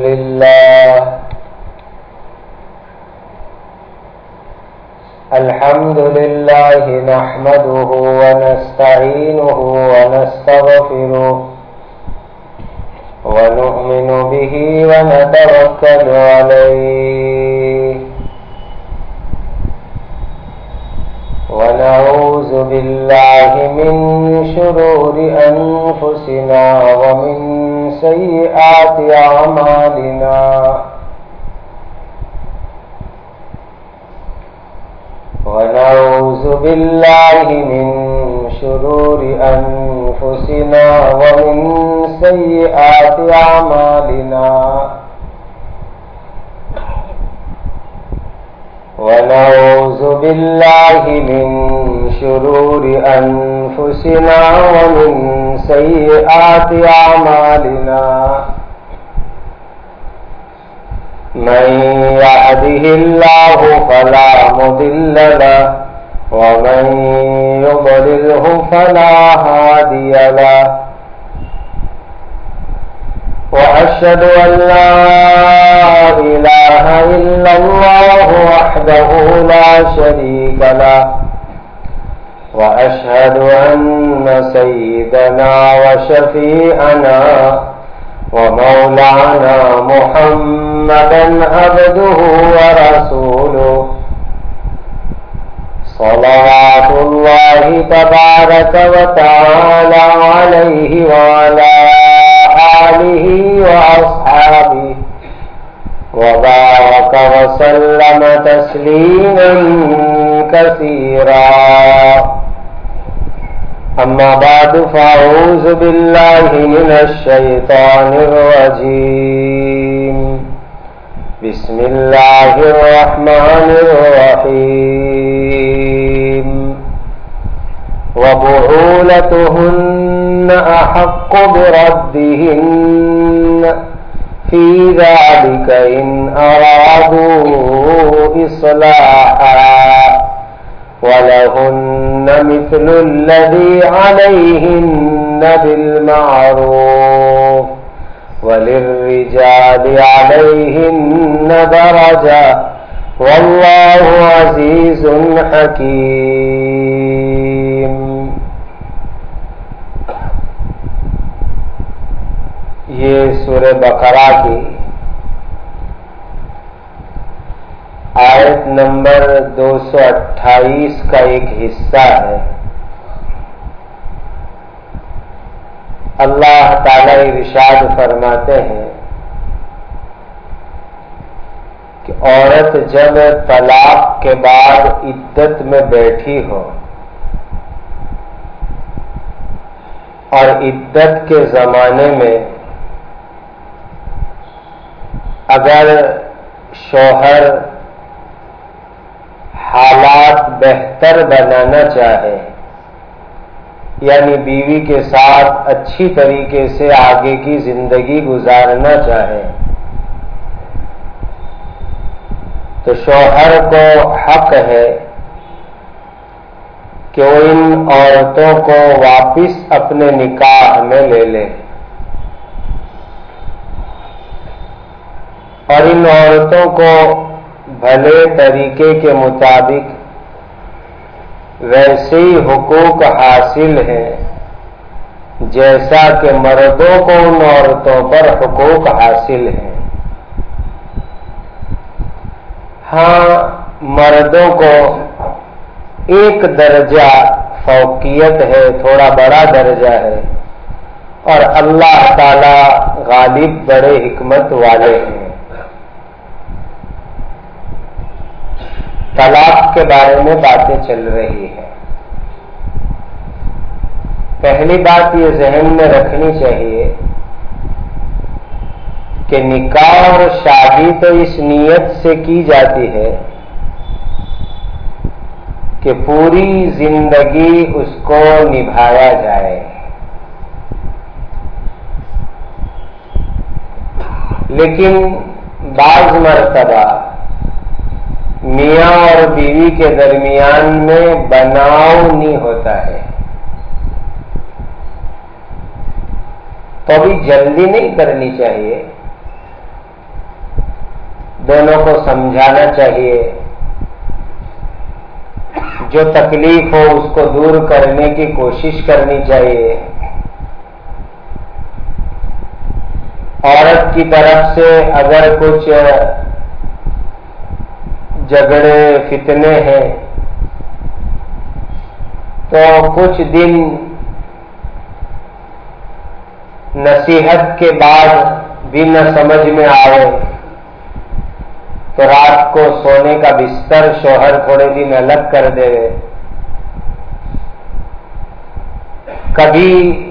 الحمد لله نحمده ونستعينه ونستغفره ونؤمن به ونتوكل عليه ونعوذ بالله من شرور أنفسنا ومن سيئات أعمالنا ونعوذ بالله من شرور أنفسنا ومن سيئات أعمالنا ونعوذ بالله من شرور أنفسنا ومن سيئات أعمالنا من يهده الله فلا مضل له ومن يضلله فلا هادي له وأشهد أن لا إله إلا الله وحده لا شريك له وأشهد أن سيدنا وشفيعنا ومولانا محمدا عبده ورسوله صلوات الله تبارك وتعالى عليه وعلى آله وأصحابه وبارك وسلم تسليما كثيرا أما بعد فأعوذ بالله من الشيطان الرجيم بسم الله الرحمن الرحيم وبعولتهن أحق بردهن في ذلك إن أرادوا إصلاحا ولهن مثل الذي عليهن بالمعروف وللرجال عليهن درجة والله عزيز حكيم. یہ سورہ بقرہ کی آیت نمبر 228 کا ایک حصہ ہے. اللہ تعالی ارشاد فرماتے ہیں کہ عورت جب طلاق کے بعد عدت میں بیٹھی ہو اور عدت کے زمانے میں اگر شوہر حالات بہتر بنانا چاہے یعنی بیوی کے ساتھ اچھی طریقے سے آگے کی زندگی گزارنا چاہے تو شوہر کو حق ہے کہ وہ ان عورتوں کو واپس اپنے نکاح میں لے لے اور ان عورتوں کو بھلے طریقے کے مطابق ویسے ہی حقوق حاصل ہیں جیسا کہ مردوں کو ان عورتوں پر حقوق حاصل ہیں. ہاں مردوں کو ایک درجہ فوقیت ہے، تھوڑا بڑا درجہ ہے، اور اللہ تعالی غالب بڑے حکمت والے ہیں. طلاق کے بارے میں باتیں چل رہی ہیں. پہلی بات یہ ذہن میں رکھنی چاہیے کہ نکاح اور شادی تو اس نیت سے کی جاتی ہے کہ پوری زندگی اس کو نبھایا جائے، لیکن بعض مرتبہ میاں اور بیوی کے درمیان میں بناؤ نہیں ہوتا ہے تو ابھی جلدی نہیں کرنی چاہیے. دونوں کو سمجھانا چاہیے، جو تکلیف ہو اس کو دور کرنے کی کوشش کرنی چاہیے۔ عورت کی طرف سے اگر کچھ جھگڑے فتنے ہیں تو کچھ دن نصیحت کے بعد بھی نہ سمجھ میں آئے تو رات کو سونے کا بستر شوہر تھوڑے دن الگ کر دے، کبھی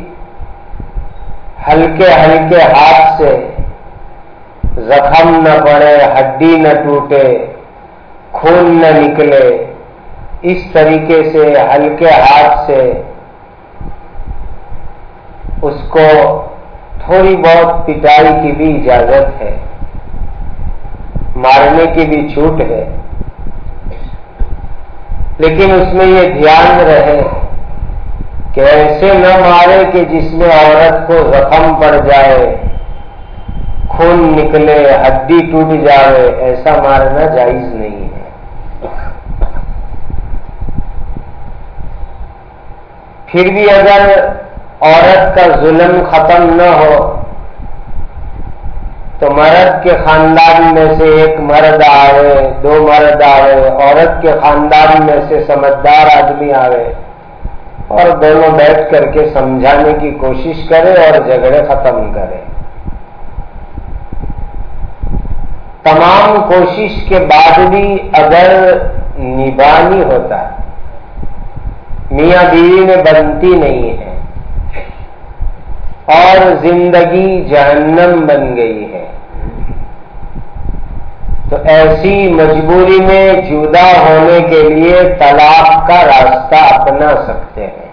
ہلکے ہلکے ہاتھ سے زخم نہ پڑے، ہڈی نہ ٹوٹے، خون نہ نکلے، اس طریقے سے ہلکے ہاتھ سے اس کو تھوڑی بہت پٹائی کی بھی اجازت ہے، مارنے کی بھی چھوٹ ہے، لیکن اس میں یہ دھیان رہے کہ ایسے نہ مارے کہ جس میں عورت کو زخم پڑ جائے، خون نکلے، ہڈی ٹوٹ جائے، ایسا مارنا جائز نہیں ہے۔ پھر بھی اگر عورت کا ظلم ختم نہ ہو تو مرد کے خاندان میں سے ایک مرد آوے، دو مرد آوے، عورت کے خاندان میں سے سمجھدار آدمی آوے اور دونوں بیٹھ کر کے سمجھانے کی کوشش کرے اور جھگڑے ختم کرے۔ تمام کوشش کے بعد بھی اگر نبھانی ہوتا ہے، میاں بیوی میں بنتی نہیں ہے اور زندگی جہنم بن گئی ہے، تو ایسی مجبوری میں جدا ہونے کے لیے طلاق کا راستہ اپنا سکتے ہیں،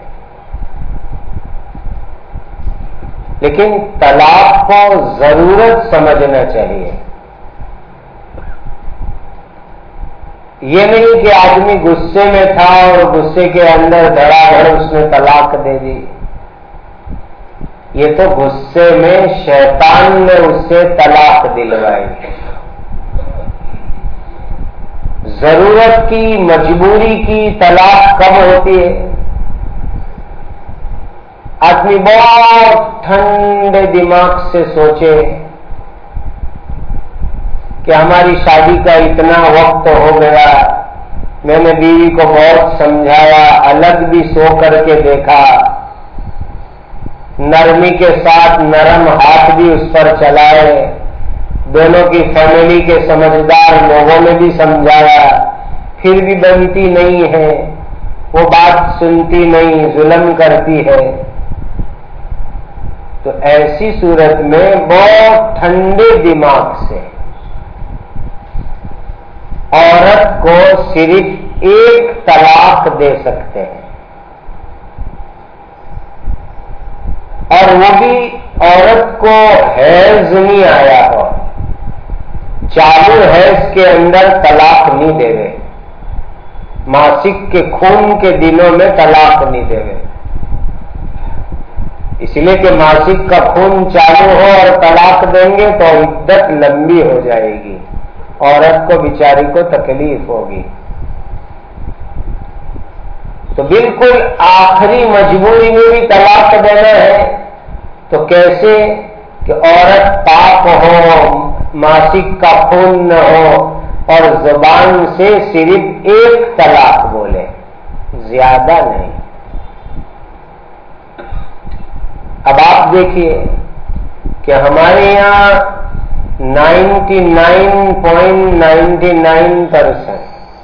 لیکن طلاق کو ضرورت سمجھنا چاہیے۔ یہ نہیں کہ آدمی غصے میں تھا اور غصے کے اندر دھڑا دھڑ اس نے طلاق دے دی، یہ تو غصے میں شیطان نے اس سے طلاق دلوائی۔ ضرورت کی، مجبوری کی طلاق کب ہوتی ہے؟ آدمی بہت ٹھنڈے دماغ سے سوچے کہ ہماری شادی کا اتنا وقت ہو گیا، میں نے بیوی کو بہت سمجھایا، الگ بھی سو کر کے دیکھا، نرمی کے ساتھ نرم ہاتھ بھی اس پر چلائے، دونوں کی فیملی کے سمجھدار لوگوں نے بھی سمجھایا، پھر بھی بنتی نہیں ہے، وہ بات سنتی نہیں، ظلم کرتی ہے۔ تو ایسی صورت میں بہت ٹھنڈے دماغ سے عورت کو صرف ایک طلاق دے سکتے ہیں، اور وہ بھی عورت کو حیض نہیں آیا ہو، چالو حیض کے اندر طلاق نہیں دے گئے، ماسک کے خون کے دنوں میں طلاق نہیں دے گئے، اس لیے کہ ماسک کا خون چالو ہو اور طلاق دیں گے تو عدت لمبی ہو جائے گی، عورت کو بیچاری کو تکلیف ہوگی۔ تو بالکل آخری مجبوری میں بھی طلاق دینا ہے تو کیسے کہ عورت پاک ہو، ماسک کا خون نہ ہو اور زبان سے صرف ایک طلاق بولے، زیادہ نہیں۔ اب آپ دیکھیے کہ ہمارے یہاں 99.99%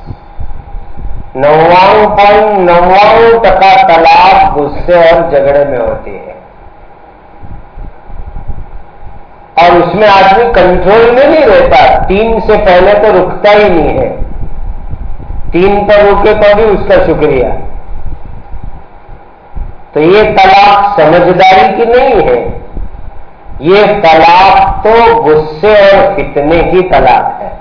99.99% طلاق غصے اور جھگڑے میں ہوتی ہے، اور اس میں آدمی کنٹرول میں نہیں رہتا، 3 سے پہلے تو رکتا ہی نہیں ہے، 3 پر رکے تو بھی اس کا شکریہ۔ تو یہ طلاق سمجھداری کی نہیں ہے، یہ طلاق تو غصے اور فتنے کی طلاق ہے۔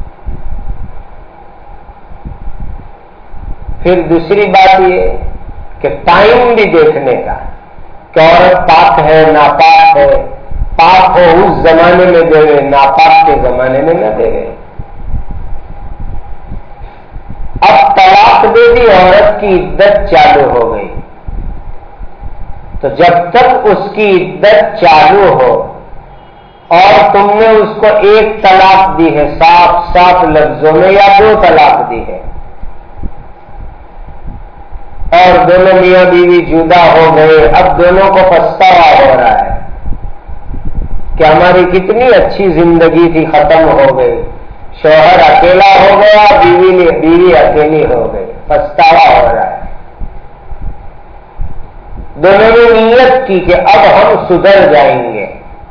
پھر دوسری بات یہ کہ ٹائم بھی دیکھنے کا کہ عورت پاک ہے ناپاک ہے، پاک ہو اس زمانے میں دے گئے، ناپاک کے زمانے میں نہ دے گئے۔ اب طلاق دے دی، عورت کی عدت چالو ہو گئی، تو جب تک اس کی عدت چالو ہو اور تم نے اس کو ایک طلاق دی ہے صاف صاف لفظوں میں یا 2 طلاق دی ہے اور دونوں میاں بیوی جدا ہو گئے، اب دونوں کو پچھتاوا ہو رہا ہے کہ ہماری کتنی اچھی زندگی تھی، ختم ہو گئی، شوہر اکیلا ہو گیا، بیوی اکیلی ہو گئی، پچھتاوا ہو رہا ہے۔ دونوں نے نیت کی کہ اب ہم سدھر جائیں گے،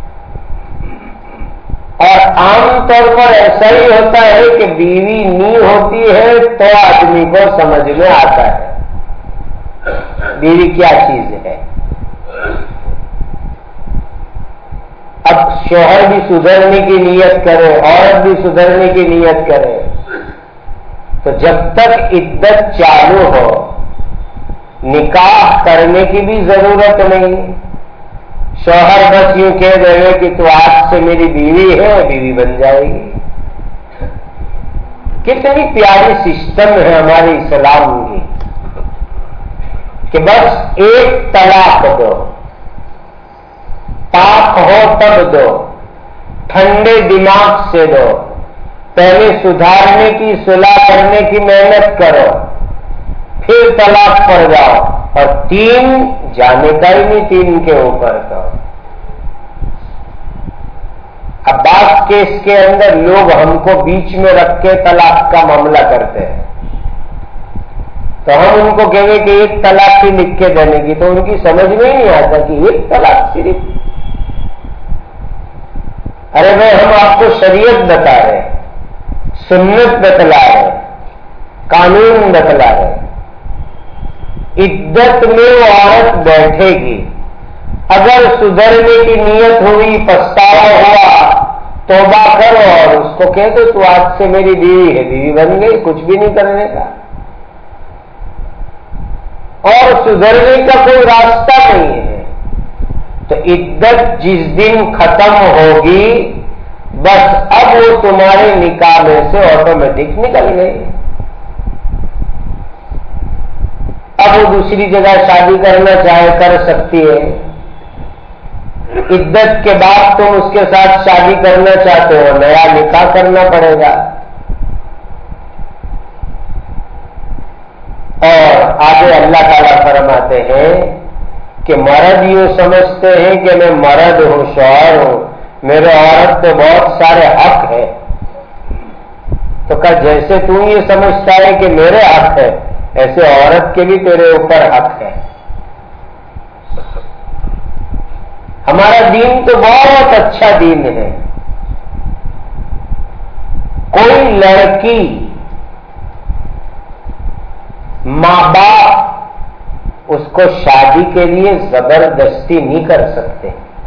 اور عام طور پر ایسا ہی ہوتا ہے کہ بیوی نی ہوتی ہے تو آدمی کو سمجھ میں آتا ہے بیوی کیا چیز ہے۔ اب شوہر بھی سدھرنے کی نیت کرے، عورت بھی سدھرنے کی نیت کرے، تو جب تک عدت چالو ہو نکاح کرنے کی بھی ضرورت نہیں۔ شوہر بس یوں کہہ دے کہ تو آج سے میری بیوی ہے، بیوی بن جائے گی۔ کتنی پیاری سسٹم ہے ہماری اسلام کی کہ بس ایک طلاق دو، پاک ہو تب دو، ٹھنڈے دماغ سے دو، پہلے سدھارنے کی صلح کرنے کی محنت کرو، پھر طلاق پڑ جاؤ، اور 3 جانے کا ہی نہیں 3 کے اوپر کا۔ اب بعض کیس کے اندر لوگ ہم کو بیچ میں رکھ کے طلاق کا معاملہ کرتے ہیں، تو ہم ان کو کہیں گے کہ 1 طلاق ہی لکھ کے دینے کی، تو ان کی سمجھ میں ہی نہیں آتا کہ 1 طلاق صرف۔ ارے بھائی ہم آپ کو شریعت بتا رہے، سنت بتلا رہے، قانون بتلا رہے۔ عدت میں وہ عورت بیٹھے گی، اگر سدھرنے کی نیت ہوئی، پچھتاوا ہوا، توبہ کرو اور اس کو کہہ دو تو آج سے میری بیوی ہے، بیوی بن گئی، کچھ بھی نہیں کرنے کا۔ اور سدھرنے کا کوئی راستہ نہیں ہے، تو عدت جس دن ختم ہوگی بس اب وہ تمہارے نکاح میں سے آٹومیٹک نکل گئی۔ اب وہ دوسری جگہ شادی کرنا چاہے کر سکتی ہے، عدت کے بعد تم اس کے ساتھ شادی کرنا چاہتے ہو، نیا نکاح کرنا پڑے گا۔ اور آگے اللہ تعالیٰ فرماتے ہیں کہ مرد یوں سمجھتے ہیں کہ میں مرد ہوں، شوہر ہوں، میرے عورت پہ بہت سارے حق ہیں، تو کہا جیسے تم یہ سمجھتا ہے کہ میرے حق ہے، ایسے عورت کے بھی تیرے اوپر حق ہے۔ ہمارا دین تو بہت اچھا دین ہے۔ کوئی لڑکی ماں باپ اس کو شادی کے لیے زبردستی نہیں کر سکتے۔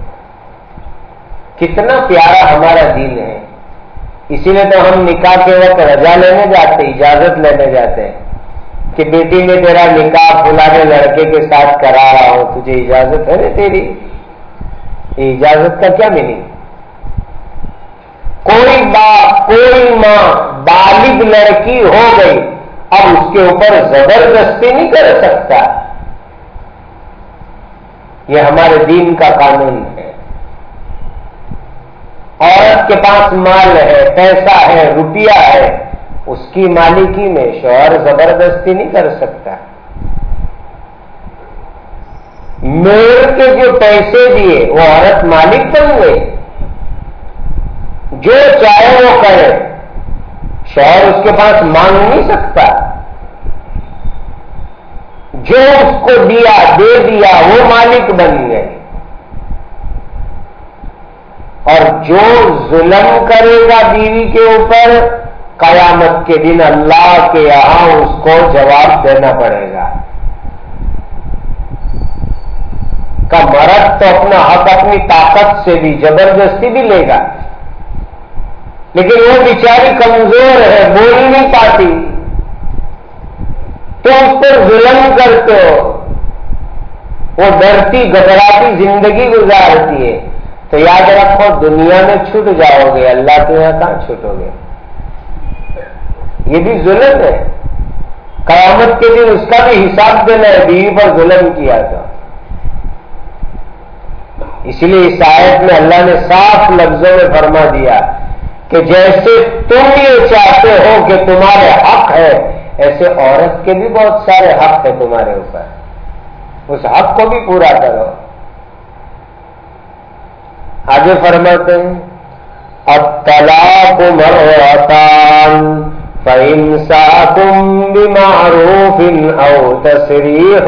کتنا پیارا ہمارا دین ہے، اسی لیے تو ہم نکاح کے وقت رضا لینے جاتے، اجازت لینے جاتے ہیں کہ بیٹی میں تیرا نکاح فلانے لڑکے کے ساتھ کرا رہا ہوں، تجھے اجازت ہے نا تیری؟ یہ اجازت کا کیا میننگ؟ کوئی باپ کوئی ماں بالغ لڑکی ہو گئی، اب اس کے اوپر زبردستی نہیں کر سکتا۔ یہ ہمارے دین کا قانون ہے۔ عورت کے پاس مال ہے، پیسہ ہے، روپیہ ہے، اس کی مالکی میں شوہر زبردستی نہیں کر سکتا۔ مہر کے جو پیسے دیے وہ عورت مالک بن گئی، جو چاہے وہ کرے، شوہر اس کے پاس مانگ نہیں سکتا۔ جو اس کو دیا دے دیا وہ مالک بن گئے، اور جو ظلم کرے گا بیوی کے اوپر قیامت کے دن اللہ کے یہاں اس کو جواب دینا پڑے گا۔ کا مرد تو اپنا حق اپنی طاقت سے بھی زبردستی بھی لے گا، لیکن وہ بیچاری کمزور ہے، بول نہیں پاتی، تو اس پر ظلم کرتے ہو، وہ ڈرتی گھبراتی زندگی گزارتی ہے، تو یاد رکھو دنیا میں چھوٹ جاؤ گے، اللہ کے یہاں کہاں چھوٹو گے؟ یہ بھی ظلم ہے۔ قیامت کے دن اس کا بھی حساب دینا ہے، بیوی پر ظلم کیا تھا۔ اس لیے اس آیت میں اللہ نے صاف لفظوں میں فرما دیا کہ جیسے تم یہ چاہتے ہو کہ تمہارے حق ہے، ایسے عورت کے بھی بہت سارے حق ہیں تمہارے اوپر، اس حق کو بھی پورا کرو۔ آگے فرماتے ہیں الطلاق مرتان فإمساكٌ بمعروف أو تسريح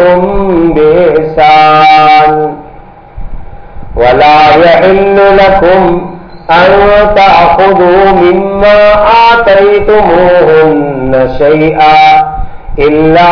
بإحسان ولا يحل لكم أن تأخذوا مما آتيتموهن شيئا إلا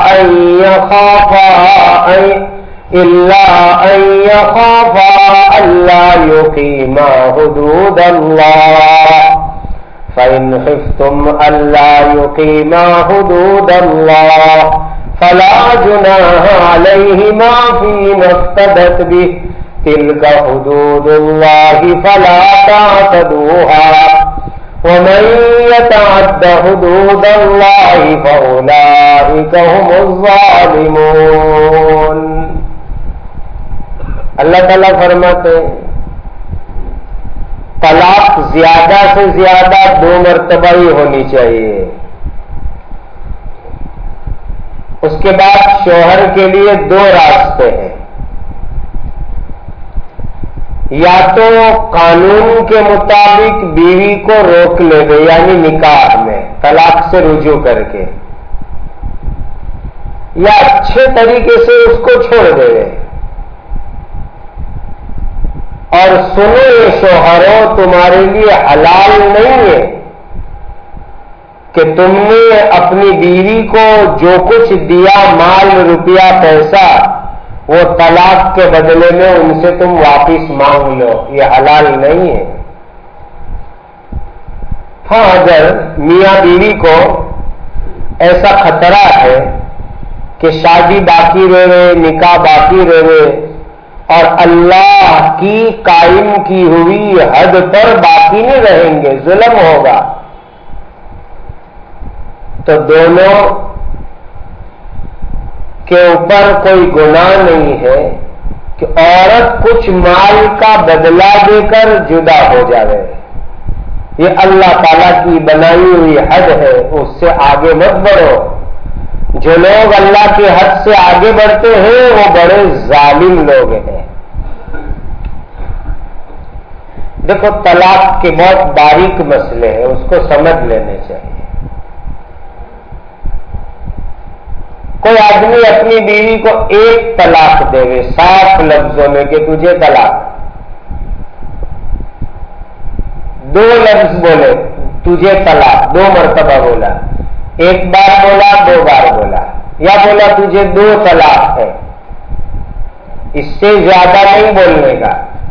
أن يخافا ألا يقيما حدود الله فإن خفتم ألا يقيما حدود الله فلا جناح عليهما فيما افتدت به تلك حدود الله فلا تعتدوها ومن يتعد حدود الله فأولئك هم الظالمون۔ اللہ تعالیٰ فرماتے ہیں طلاق زیادہ سے زیادہ 2 مرتبہ ہی ہونی چاہیے۔ اس کے بعد شوہر کے لیے 2 راستے ہیں، یا تو قانون کے مطابق بیوی کو روک لے گے یعنی نکاح میں طلاق سے رجوع کر کے، یا اچھے طریقے سے اس کو چھوڑ دے گے۔ اور سنو یہ شوہروں، تمہارے لیے حلال نہیں ہے کہ تم نے اپنی بیوی کو جو کچھ دیا، مال روپیہ پیسہ، وہ طلاق کے بدلے میں ان سے تم واپس مانگ لو، یہ حلال نہیں ہے۔ ہاں اگر میاں بیوی کو ایسا خطرہ ہے کہ شادی باقی رہے، نکاح باقی رہے اور اللہ کی قائم کی ہوئی حد پر باقی نہیں رہیں گے، ظلم ہوگا، تو دونوں کے اوپر کوئی گناہ نہیں ہے کہ عورت کچھ مال کا بدلہ دے کر جدا ہو جائے۔ یہ اللہ تعالیٰ کی بنائی ہوئی حد ہے، اس سے آگے مت بڑھو۔ جو لوگ اللہ کی حد سے آگے بڑھتے ہیں وہ بڑے ظالم لوگ ہیں۔ دیکھو طلاق کے بہت باریک مسئلے ہیں، اس کو سمجھ لینے چاہیے۔ کوئی آدمی اپنی بیوی کو 1 طلاق دے گے صاف لفظوں میں کہ تجھے طلاق، 2 لفظ بولے تجھے طلاق، 2 مرتبہ بولا، 1 بار بولا، 2 بار بولا، یا بولا تجھے 2 طلاق ہے، اس سے زیادہ نہیں بولنے کا۔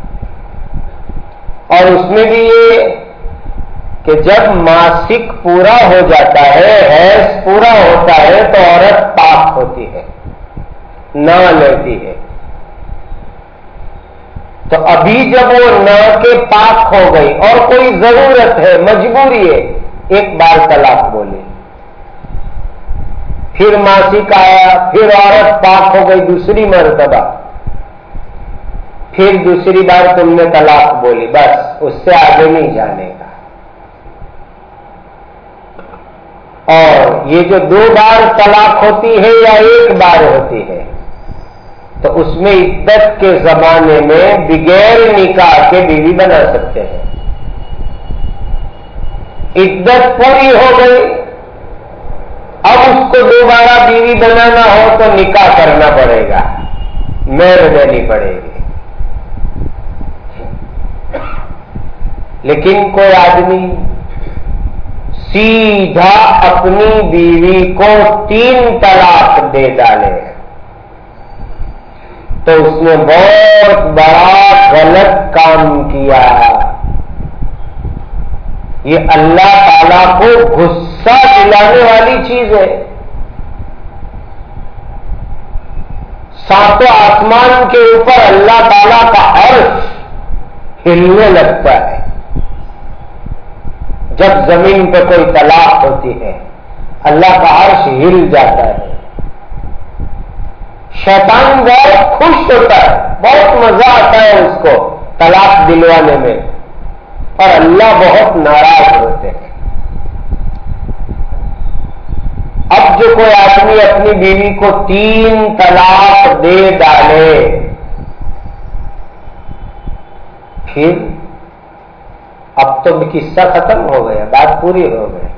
اور اس میں بھی یہ کہ جب ماسک پورا ہو جاتا ہے، حیض پورا ہوتا ہے، تو عورت پاک ہوتی ہے، نہ لیتی ہے۔ تو ابھی جب وہ نہ کے پاک ہو گئی اور کوئی ضرورت ہے، مجبوری ہے، 1 بار طلاق بولی، پھر ماسک آیا، پھر عورت پاک ہو گئی دوسری مرتبہ، پھر دوسری بار تم نے طلاق بولی، بس اس سے آگے نہیں جانے کا۔ اور یہ جو 2 بار طلاق ہوتی ہے یا 1 بار ہوتی ہے، تو اس میں عدت کے زمانے میں بغیر نکاح کے بیوی بنا سکتے ہیں۔ عدت پوری ہو گئی، اب اس کو دوبارہ بیوی بنانا ہو تو نکاح کرنا پڑے گا، مہر دینی پڑے گی۔ لیکن کوئی آدمی سیدھا اپنی بیوی کو 3 طلاق دے ڈالے تو اس نے بہت بڑا غلط کام کیا۔ یہ اللہ تعالیٰ کو غصہ دلانے والی چیز ہے۔ 7 آسمان کے اوپر اللہ تعالیٰ کا عرش ہلنے لگتا ہے جب زمین پہ کوئی طلاق ہوتی ہے۔ اللہ کا عرش ہل جاتا ہے. شیطان بہت خوش ہوتا ہے, بہت مزہ آتا ہے اس کو طلاق دلوانے میں, اور اللہ بہت ناراض ہوتے ہیں. اب جو کوئی آدمی اپنی بیوی کو 3 طلاق دے ڈالے, پھر اب تو قصہ ختم ہو گیا, بات پوری ہو گئی.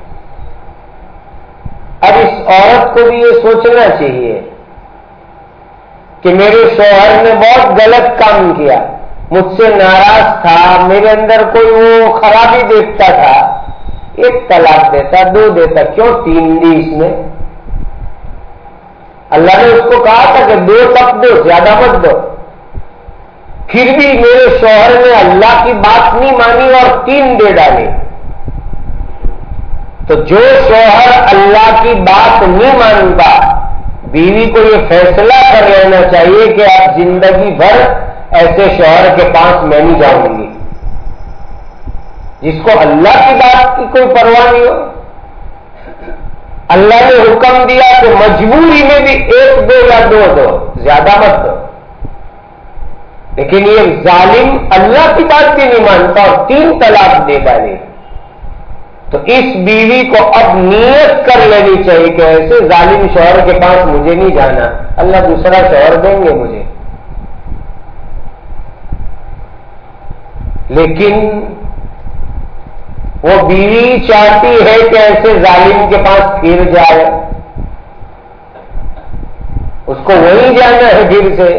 اب اس عورت کو بھی یہ سوچنا چاہیے کہ میرے شوہر نے بہت غلط کام کیا, مجھ سے ناراض تھا, میرے اندر کوئی وہ خرابی دیکھتا تھا, 1 طلاق دیتا, 2 دیتا, کیوں 3 دی اس نے؟ اللہ نے اس کو کہا تھا کہ 2 تک دو, زیادہ مت دو. پھر بھی میرے شوہر نے اللہ کی بات نہیں مانی اور 3 دے ڈالے. تو جو شوہر اللہ کی بات نہیں مانتا, بیوی کو یہ فیصلہ کر لینا چاہیے کہ اب زندگی بھر ایسے شوہر کے پاس میں نہیں جاؤں گی جس کو اللہ کی بات کی کوئی پرواہ نہیں ہو. اللہ نے حکم دیا کہ مجبوری میں بھی 1 دو یا 2 دو, زیادہ مت دو. لیکن یہ ظالم اللہ کی بات بھی نہیں مانتا اور 3 طلاق دے ڈالے. تو اس بیوی کو اب نیت کر لینی چاہیے کہ ایسے ظالم شوہر کے پاس مجھے نہیں جانا, اللہ دوسرا شوہر دیں گے مجھے. لیکن وہ بیوی چاہتی ہے کہ ایسے ظالم کے پاس پھر جائے, اس کو وہیں جانا ہے پھر سے.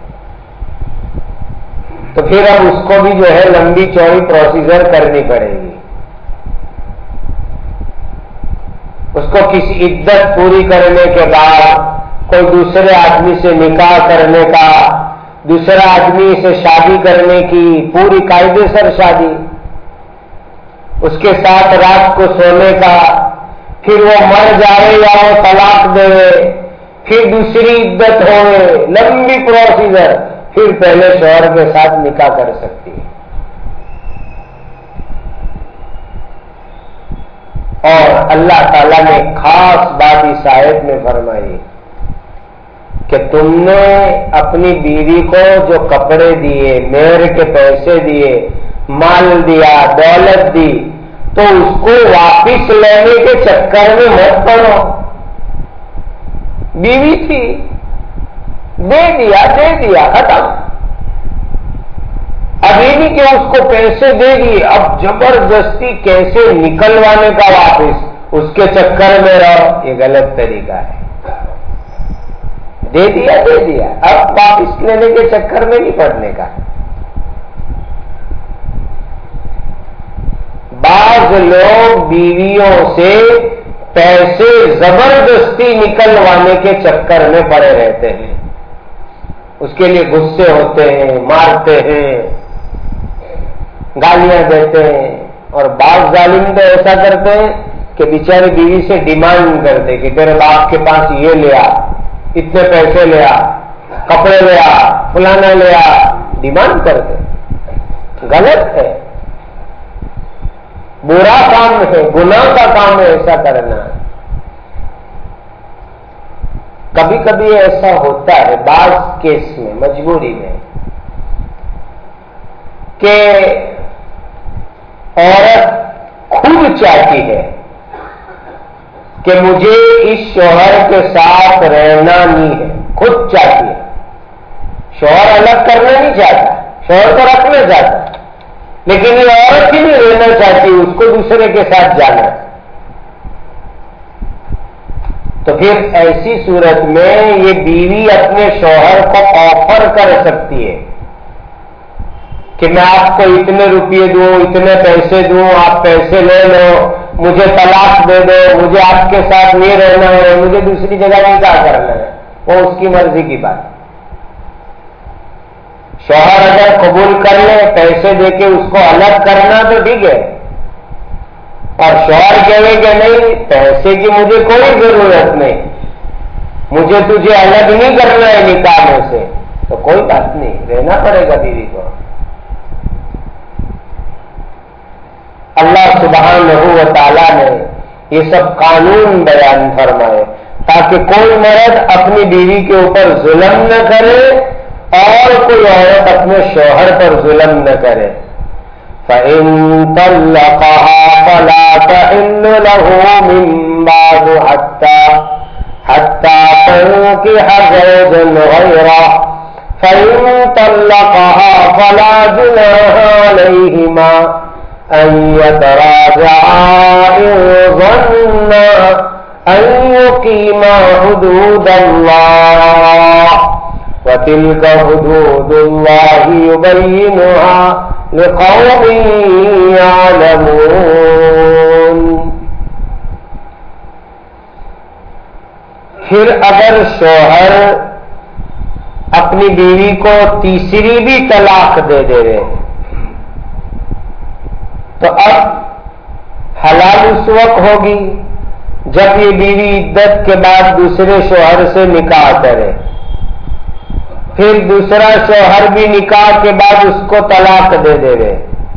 تو پھر اب اس کو بھی جو ہے لمبی چوڑی پروسیجر کرنی پڑے گی. اس کو کسی عدت پوری کرنے کے بعد کوئی دوسرے آدمی سے نکاح کرنے کا, دوسرا آدمی سے شادی کرنے کی, پوری قاعدے سر شادی, اس کے ساتھ رات کو سونے کا, پھر وہ مر جائے یا وہ طلاق دے, پھر دوسری عدت ہوئے, لمبی پروسیجر, پھر پہلے شوہر کے ساتھ نکاح کر سکتی ہے. اور اللہ تعالیٰ نے خاص بات اس آیت میں فرمائی کہ تم نے اپنی بیوی کو جو کپڑے دیے, مہر کے پیسے دیے, مال دیا, دولت دی, تو اس کو واپس لینے کے چکر میں مت پڑو. بیوی تھی, دے دیا ختم. اب یہ نہیں کہ اس کو پیسے دے دیے, اب زبردستی کیسے نکلوانے کا واپس, اس کے چکر میں رہو, یہ غلط طریقہ ہے. دے دیا, اب واپس لینے کے چکر میں نہیں پڑنے کا. بعض لوگ بیویوں سے پیسے زبردستی نکلوانے کے چکر میں پڑے رہتے ہیں, اس کے لیے غصے ہوتے ہیں, مارتے ہیں, گالیاں دیتے ہیں. اور بعض ظالم تو ایسا کرتے ہیں کہ بیچارے بیوی سے ڈیمانڈ کرتے کہ تیرے باپ کے پاس یہ لیا, اتنے پیسے لیا, کپڑے لیا, فلانا لیا, ڈیمانڈ کرتے. غلط ہے, برا کام ہے, گناہ کا کام ہے ایسا کرنا. کبھی کبھی ایسا ہوتا ہے بعض کیس میں, مجبوری میں, کہ عورت خود چاہتی ہے کہ مجھے اس شوہر کے ساتھ رہنا نہیں ہے, خود چاہتی ہے. شوہر الگ کرنا نہیں چاہتا, شوہر کو رکھنا چاہتا ہے, لیکن یہ عورت ہی نہیں رہنا چاہتی, اس کو دوسرے کے ساتھ جانا ہے. تو پھر ایسی صورت میں یہ بیوی اپنے شوہر کو آفر کر سکتی ہے کہ میں آپ کو اتنے روپیے دوں, اتنے پیسے دوں, آپ پیسے لے لو, مجھے طلاق دے دو, مجھے آپ کے ساتھ نہیں رہنا ہے, مجھے دوسری جگہ نکاح کرنا ہے. وہ اس کی مرضی کی بات. شوہر اگر قبول کر لے پیسے دے کے اس کو الگ کرنا تو ٹھیک ہے, اور شوہر کہے کہ نہیں پیسے کی مجھے کوئی ضرورت نہیں, مجھے تجھے الگ نہیں کرنا ہے نکاح میں سے, تو کوئی بات نہیں, رہنا پڑے گا بیوی کو. اللہ سبحانہ و تعالیٰ نے یہ سب قانون بیان فرمائے تاکہ کوئی مرد اپنی بیوی کے اوپر ظلم نہ کرے اور کوئی عورت اپنے شوہر پر ظلم نہ کرے. فَإِن طَلَّقَهَا فَلَا تَحِلُّ لَهُ مِن بَعْدُ حَتَّى تَنكِحَ زَوْجًا غَيْرَهُ فَإِن طَلَّقَهَا فَلَا جُنَاحَ عَلَيْهِمَا أن يتراجعا إن ظنا أن يقيما حدود الله وتلك حدود الله يبينها لقوم يعلمون. پھر اگر شوہر اپنی بیوی کو تیسری بھی طلاق دے رہے تو اب حلال اس وقت ہوگی جب یہ بیوی عدت کے بعد دوسرے شوہر سے نکاح کرے، پھر دوسرا شوہر بھی نکاح کے بعد اس کو طلاق دے رہے،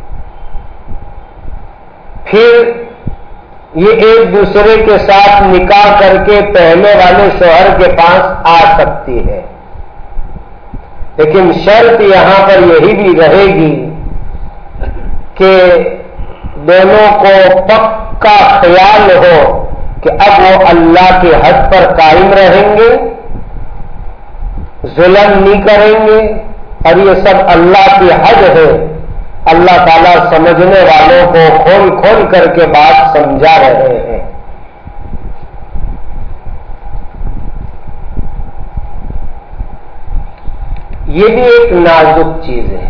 پھر یہ ایک دوسرے کے ساتھ نکاح کر کے پہلے والے شوہر کے پاس آ سکتی ہے. لیکن شرط یہاں پر یہی بھی رہے گی کہ دونوں کو پکا خیال ہو کہ اب وہ اللہ کے حد پر قائم رہیں گے، ظلم نہیں کریں گے، اور یہ سب اللہ کی حد ہے. اللہ تعالیٰ سمجھنے والوں کو کھول کھول کر کے بات سمجھا رہے ہیں. یہ بھی ایک نازک چیز ہے.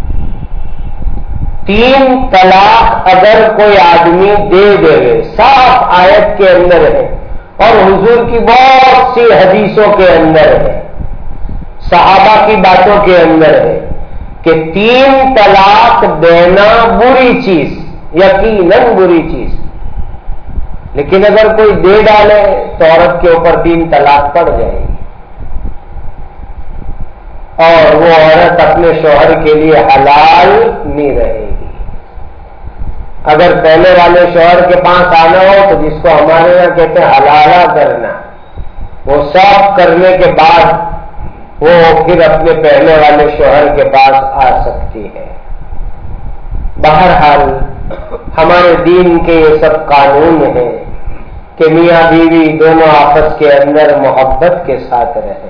3 طلاق اگر کوئی آدمی دے صاف آیت کے اندر ہے اور حضور کی بہت سی حدیثوں کے اندر ہے، صحابہ کی باتوں کے اندر ہے کہ 3 طلاق دینا بری چیز، یقیناً بری چیز. لیکن اگر کوئی دے ڈالے تو عورت کے اوپر 3 طلاق پڑ جائے گی اور وہ عورت اپنے شوہر کے لیے حلال نہیں رہے گی. اگر پہلے والے شوہر کے پاس آنا ہو تو جس کو ہمارے یہاں کہتے ہیں حلالہ کرنا، وہ سب کرنے کے بعد وہ پھر اپنے پہلے والے شوہر کے پاس آ سکتی ہے. بہرحال ہمارے دین کے یہ سب قانون ہیں کہ میاں بیوی دونوں آپس کے اندر محبت کے ساتھ رہیں.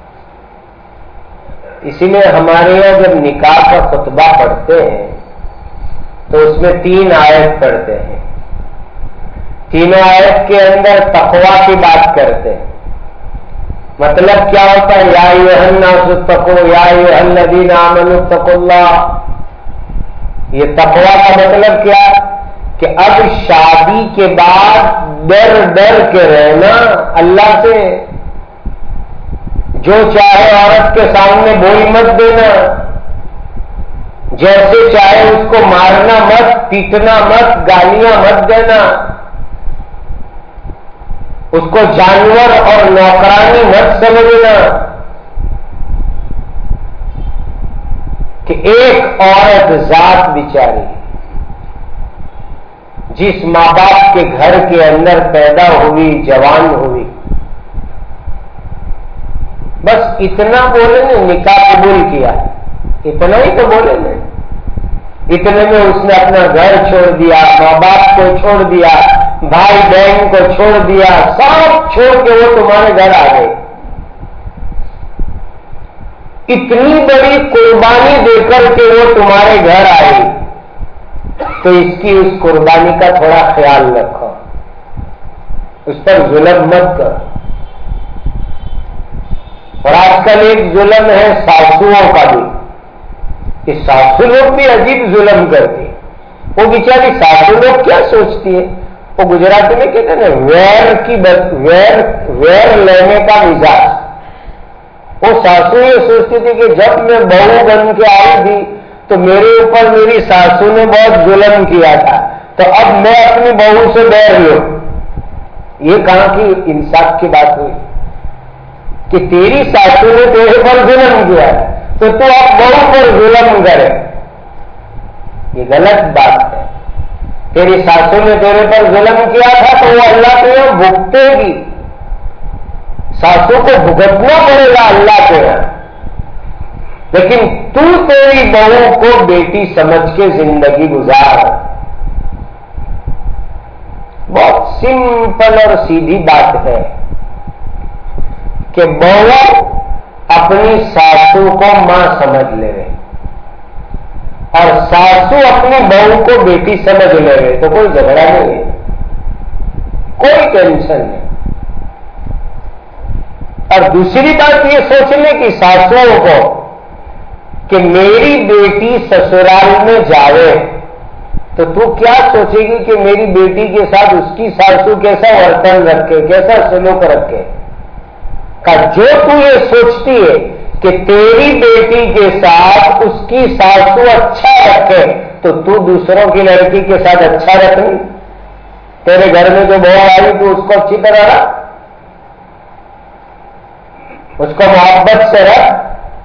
اسی لیے ہمارے یہاں جب نکاح کا خطبہ پڑھتے ہیں تو اس میں 3 آیت پڑھتے ہیں. تینوں آیت کے اندر تقویٰ کی بات کرتے ہیں. مطلب کیا ہوتا ہے؟ یا ایھا الناس اتقوا یا ایھا الذین آمنوا اتقوا اللہ. یہ تقویٰ کا مطلب کیا کہ اب شادی کے بعد ڈر کے رہنا اللہ سے. جو چاہے عورت کے سامنے بولی مت دینا، جیسے چاہے اس کو مارنا مت، پیٹنا مت، گالیاں مت دینا، اس کو جانور اور نوکرانی مت سمجھنا. کہ ایک عورت ذات بیچاری جس ماں باپ کے گھر کے اندر پیدا ہوئی، جوان ہوئی، بس اتنا بولے نا نکاح قبول کیا، اتنا ہی تو بولے نا. اتنے میں اس نے اپنا گھر چھوڑ دیا، ماں باپ کو چھوڑ دیا، بھائی بہن کو چھوڑ دیا، سب چھوڑ کے وہ تمہارے گھر آ گئے. اتنی بڑی قربانی دے کر کے وہ تمہارے گھر آئی تو اس کی اس قربانی کا تھوڑا خیال رکھو، اس پر ظلم مت کرو. اور آج کل ایک ظلم ہے ساسوؤں کا بھی، کہ ساسو لوگ بھی عجیب ظلم کرتی. وہ بیچاری ساسو لوگ کیا سوچتی ہے؟ وہ گجراتی میں کہتے ہیں ویر لینے کا مزاج. وہ ساسو یہ سوچتی تھی کہ جب میں بہو بن کے آئی تھی تو میرے اوپر میری ساسو نے بہت ظلم کیا تھا، تو اب میں اپنی بہو سے بیر لوں. یہ کہاں کی انصاف کی بات ہوئی کہ تیری ساسو نے تیرے پر ظلم کیا تو تو اب بہو پر ظلم کرے؟ یہ غلط بات ہے. تیری ساسو نے تیرے پر ظلم کیا تھا تو وہ اللہ کے یہاں بھگتے گی، ساسو کو بھگتنا پڑے گا اللہ کے یہاں، لیکن تو تیری بہو کو بیٹی سمجھ کے زندگی گزار۔ بہت سمپل اور سیدھی بات ہے کہ بہو اپنی ساسو کو ماں سمجھ لے گئے اور ساسو اپنی بہو کو بیٹی سمجھ لے گئے تو کوئی جھگڑا نہیں ہے، کوئی ٹینشن نہیں۔ اور دوسری بات یہ سوچنے کی ساسوؤں کو کہ میری بیٹی سسرال میں جاوے تو تو کیا سوچے گی کہ میری بیٹی کے ساتھ اس کی ساسو کیسا برتن رکھے، کیسا سلوک رکھے؟ کہ جو تو یہ سوچتی ہے کہ تیری بیٹی کے ساتھ اس کی ساسو اچھا رکھے تو دوسروں کی لڑکی کے ساتھ اچھا رکھنی؟ تیرے گھر میں جو بہو آئی تو اس کو اچھی طرح رکھ، اس کو محبت سے رکھ۔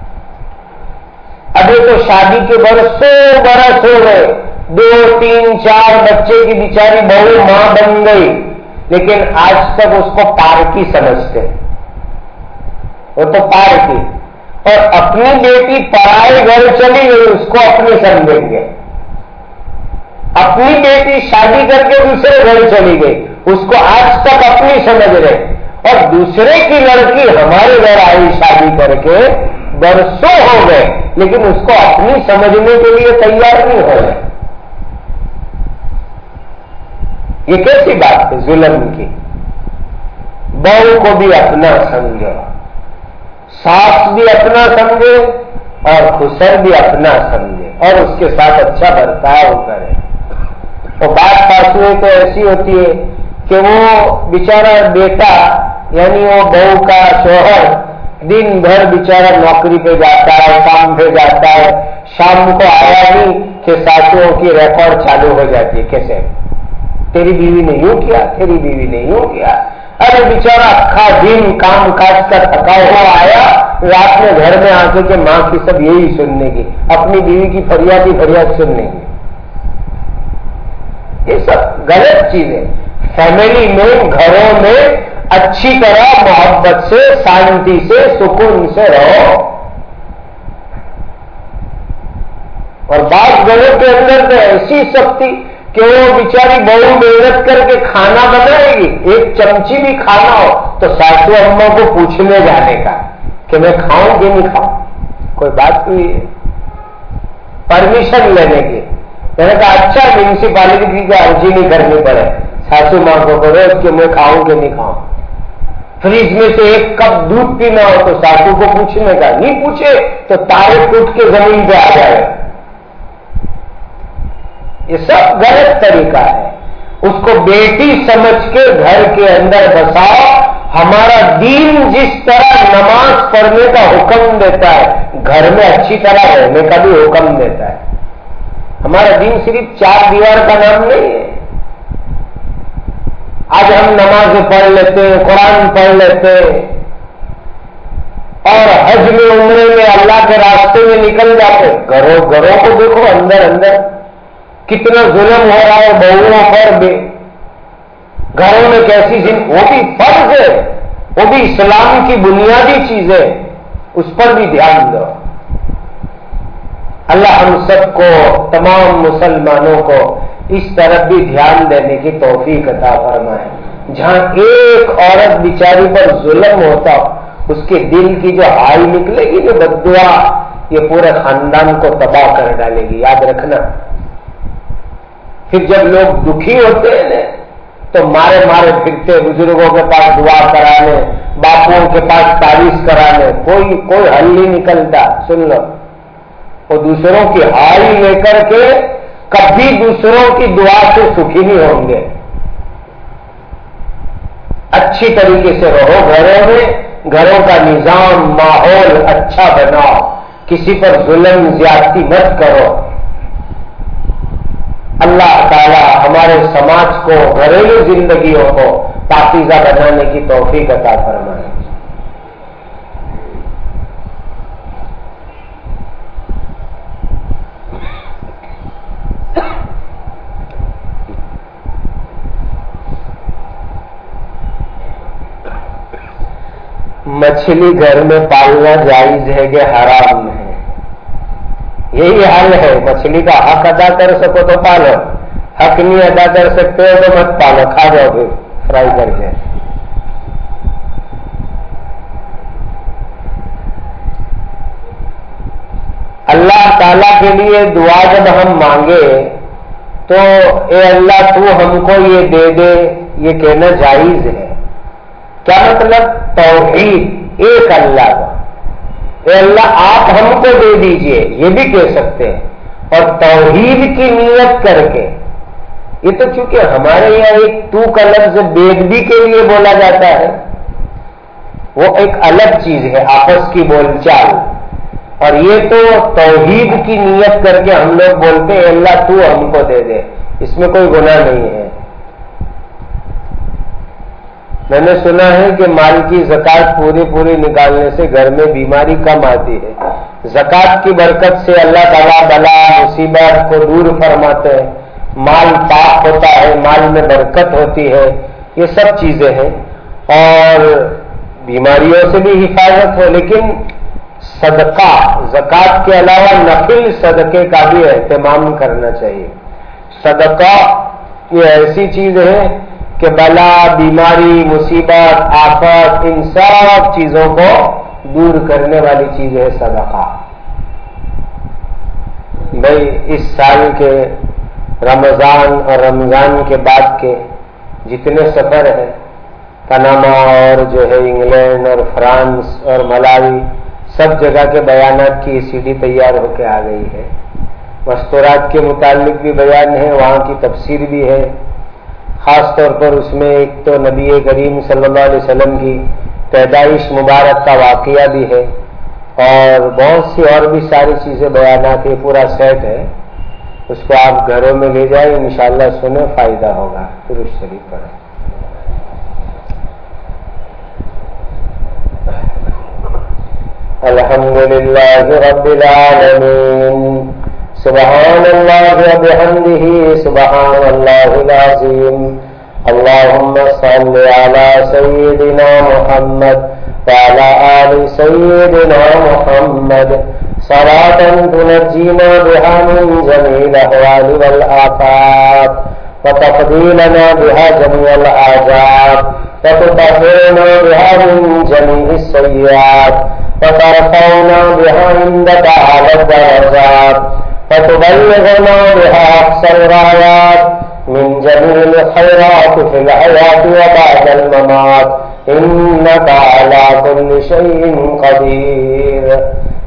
ابھی تو شادی کے برسوں برس ہو گئے، 2 3 4 بچے کی بیچاری بہو ماں بن گئی، لیکن آج تک اس کو پارکی سمجھتے، وہ تو پارکی، اور اپنی بیٹی پرائے گھر چلی گئی اس کو اپنی سمجھیں گے، اپنی بیٹی شادی کر کے دوسرے گھر چلی گئی اس کو آج تک اپنی سمجھ رہے، اور دوسرے کی لڑکی ہمارے گھر آئی شادی کر کے برسوں ہو گئے لیکن اس کو اپنی سمجھنے کے لیے تیار نہیں ہو رہے۔ یہ کیسی بات ہے ظلم کی؟ بہو کو بھی اپنا سمجھو، ساس بھی اپنا سمجھے اور خسر بھی اپنا سمجھے اور اس کے ساتھ اچھا برتاؤ کرے۔ اور بات ساسویں تو ایسی ہوتی ہے کہ وہ بیچارہ بیٹا یعنی وہ بہو کا شوہر دن بھر بیچارہ نوکری پہ جاتا ہے، کام پہ جاتا ہے، شام کو آیا نہیں کہ ساسوؤں کی ریکارڈ چالو ہو جاتی ہے، کیسے تیری بیوی نے یوں کیا، تیری بیوی نے یوں کیا۔ ارے بیچارہ اکھا دن کام کاج کا تھکا ہوا آیا، رات میں گھر میں آ کے کہ ماں کی سب یہی سننے کی، اپنی بیوی کی فریاد ہی فریاد سننے کی۔ یہ سب غلط چیزیں۔ فیملی میں، گھروں میں اچھی طرح محبت سے، شانتی سے، سکون سے رہو۔ اور بعض گھروں کے اندر تو ایسی سختی کہ وہ بیچاری بہو محنت کر کے کھانا بنائے گی، ایک چمچی بھی کھانا ہو تو ساسو اماں کو پوچھنے جانے کا کہ میں کھاؤں کہ نہیں کھاؤں، کوئی بات ہوئی ہے، پرمیشن لینے کی۔ میں نے کہا اچھا میونسپلٹی کی عرضی نہیں کرنی پڑے، ساسو ماں کو کرو کہ میں کھاؤں کہ نہیں کھاؤں۔ فریج میں سے 1 کپ دودھ پینا ہو تو ساسو کو پوچھنے کا، نہیں پوچھے تو تارے ٹوٹ کے زمین پہ آ جائے۔ یہ سب غلط طریقہ ہے۔ اس کو بیٹی سمجھ کے گھر کے اندر بساؤ۔ ہمارا دین جس طرح نماز پڑھنے کا حکم دیتا ہے گھر میں اچھی طرح رہنے کا بھی حکم دیتا ہے۔ ہمارا دین صرف 4 دیوار کا نام نہیں ہے۔ آج ہم نماز پڑھ لیتے ہیں، قرآن پڑھ لیتے ہیں اور حج میں، عمرے میں اللہ کے راستے میں نکل جاتے، گھروں کو دیکھو اندر کتنا ظلم ہو رہا ہے بہوؤں پر بھی، گھروں میں کیسی وہ بھی فرض ہے، وہ بھی اسلام کی بنیادی چیز ہے، اس پر بھی دھیان دو۔ اللہ ہم سب کو، تمام مسلمانوں کو اس طرف بھی دھیان دینے کی توفیق عطا فرمائے۔ جہاں ایک عورت بیچاری پر ظلم ہوتا اس کے دل کی جو حال نکلے گی جو بددعا، یہ پورے خاندان کو تباہ کر ڈالے گی، یاد رکھنا۔ پھر جب لوگ دکھی ہوتے ہیں نا تو مارے پھرتے بزرگوں کے پاس دعا کرانے، باپوں کے پاس تعویذ کرانے، کوئی حل نہیں نکلتا۔ سن لو، وہ دوسروں کی حال لے کر کے کبھی دوسروں کی دعا سے سکھی نہیں ہوں گے۔ اچھی طریقے سے رہو گھروں میں، گھروں کا نظام، ماحول اچھا بناؤ، کسی پر ظلم زیادتی مت کرو۔ اللہ تعالی ہمارے سماج کو، گھریلو زندگیوں کو پاکیزہ بنانے کی توفیق عطا فرمائے۔ مچھلی گھر میں پالنا جائز ہے کہ حرام ہے؟ یہی حل ہے، مچھلی کا حق ادا کر سکو تو پالو، حق نہیں ادا کر سکتے ہو تو مت پالو، کھا جاؤ پھر فرائی کر کے۔ اللہ تعالیٰ کے لیے دعا جب ہم مانگے تو اے اللہ تو ہم کو یہ دے دے، یہ کہنا جائز ہے۔ کیا مطلب؟ توحید ایک اللہ کا، اے اللہ آپ ہم کو دے دیجئے، یہ بھی کہہ سکتے ہیں، اور توحید کی نیت کر کے۔ یہ تو چونکہ ہمارے یہاں ایک تو کا لفظ بےدبی کے لیے بولا جاتا ہے، وہ ایک الگ چیز ہے، آپس کی بول چال، اور یہ تو توحید کی نیت کر کے ہم لوگ بولتے ہیں اللہ تو ہم کو دے دے، اس میں کوئی گناہ نہیں ہے۔ میں نے سنا ہے کہ مال کی زکات پوری نکالنے سے گھر میں بیماری کم آتی ہے، زکات کی برکت سے اللہ تعالیٰ بلا مصیبت کو دور فرماتے ہیں، مال پاک ہوتا ہے، مال میں برکت ہوتی ہے، یہ سب چیزیں ہیں، اور بیماریوں سے بھی حفاظت ہو۔ لیکن صدقہ، زکات کے علاوہ نفل صدقے کا بھی اہتمام کرنا چاہیے۔ صدقہ یہ ایسی چیز ہے کہ بلا، بیماری، مصیبت، آفت، ان سب چیزوں کو دور کرنے والی چیز ہے صدقہ۔ بھائی اس سال کے رمضان اور رمضان کے بعد کے جتنے سفر ہیں، پاناما اور جو ہے انگلینڈ اور فرانس اور ملاوی، سب جگہ کے بیانات کی سی ڈی تیار ہو کے آ گئی ہے۔ مستورات کے متعلق بھی بیان ہے، وہاں کی تفسیر بھی ہے، خاص طور پر اس میں ایک تو نبی کریم صلی اللہ علیہ وسلم کی پیدائش مبارک کا واقعہ بھی ہے، اور بہت سی اور بھی ساری چیزیں بیانات، یہ پورا سیٹ ہے۔ اس کو آپ گھروں میں لے جائیں، انشاءاللہ سنیں، فائدہ ہوگا۔ درود شریف پڑھیں۔ الحمدللہ رب العالمین، سبحان اللہ وبحمدہ، سبحان اللہ العظیم، اللہم صل علی سیدنا محمد وعلی آل سیدنا محمد صلاۃ تنجینا بها من جمیع الاحوال والآفات وتقضی لنا بها جميع الحاجات وتطهرنا بها من جميع السیئات وترفعنا بها عندك أعلى الدرجات وتبلغنا بها أقصى الغايات من جميع الخيرات في الحياة وبعد الممات إنك على كل شيء قدير.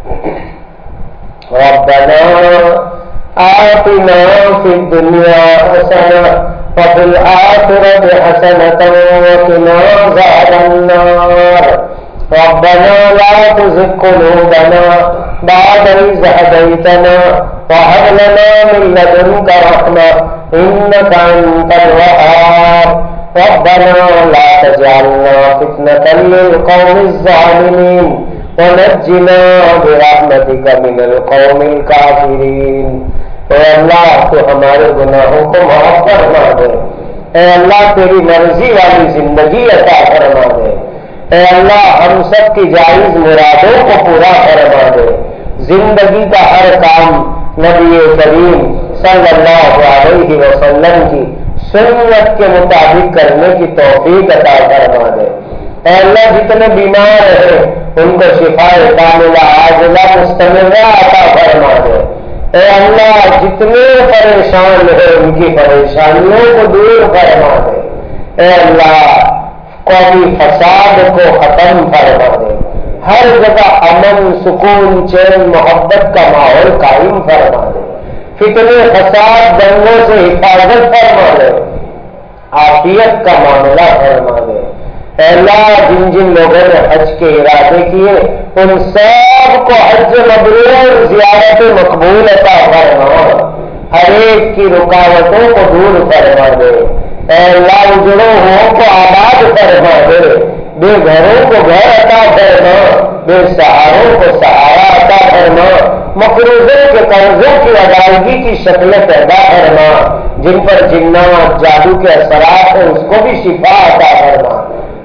ربنا آتنا في الدنيا حسنة وفي الآخرة حسنة وقنا عذاب النار. ربنا لا تزغ قلوبنا بعد إذ هديتنا وهب لنا من لدنك رحمة إنك أنت الوهاب. ربنا لا تجعلنا فتنة للقوم الظالمين ونجنا برحمتك من القوم الكافرين. اے اللہ تو ہمارے گناہوں کو معاف فرما دے، اے اللہ تیری مرضی والی زندگی عطا فرما دے، اے اللہ ہم سب کی جائز مرادوں کو پورا فرما دے، زندگی کا ہر کام نبی کریم صلی اللہ علیہ وسلم کی سنت کے مطابق کرنے کی توفیق عطا فرما دے. اے اللہ جتنے بیمار ہیں ان کو شفا کاملہ عاجلہ مستمرہ عطا فرما دے. اے اللہ جتنے پریشان ہیں ان کی پریشانیوں کو دور فرما دے. اے اللہ قومی فساد کو ختم فرما دے، ہر جگہ امن، سکون، چین، محبت کا ماحول قائم فرما دے، فتنے فساد دنگوں سے حفاظت فرما دے، عافیت کا معاملہ فرما دے. اے اللہ جن جن لوگوں نے حج کے ارادے کیے ان سب کو حج مبرور زیارت مقبول عطا فرما، ہر ایک کی رکاوٹوں کو دور فرما دے. اے اللہ اجڑوں کو آباد فرما دے، بے گھروں کو گھر عطا فرما، بے سہاروں کو سہارا عطا فرما، مقروضوں کے قرضوں کی ادائیگی کی شکلیں پیدا فرما، جن پر جنات جادو کے اثرات ہیں اس کو بھی شفا عطا فرما.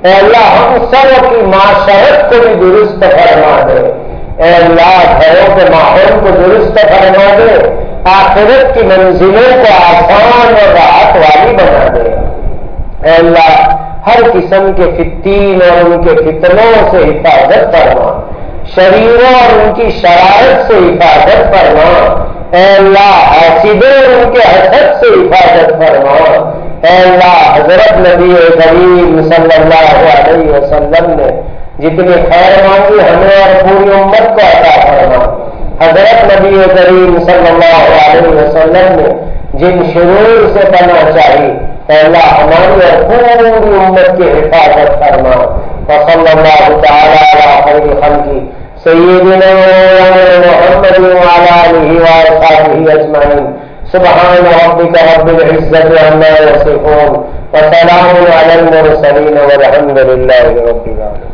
اے اللہ ہم سب کی معاشرت کو بھی درست فرما دے، اے اللہ گھروں کے ماحول کو درست فرما دے، آخرت کی منزلوں کو آسان اور راحت والی بنا دے، اے اللہ ہر قسم کے فتین اور ان کے فتنوں سے حفاظت فرما، شریروں اور ان کی شرارت سے حفاظت فرما، اے اللہ حاسدوں اور ان کے حسد سے حفاظت فرما، اے اللہ حضرت نبی کریم صلی اللہ علیہ وسلم نے جتنی خیر مانگی ہمیں اور پوری امت کو عطا فرما، حضرت نبی کریم صلی اللہ علیہ وسلم نے جن شرور سے پناہ چاہی اے اللہ ہماری اور پوری امت کی حفاظت فرما، وصلی اللہ تعالی علی خیر خلقہ سیدنا محمد وعلی آلہ وصحبہ اجمعین، سبحان ربک رب العزة عما یصفون وسلام علی المرسلین والحمد للہ رب العالمین۔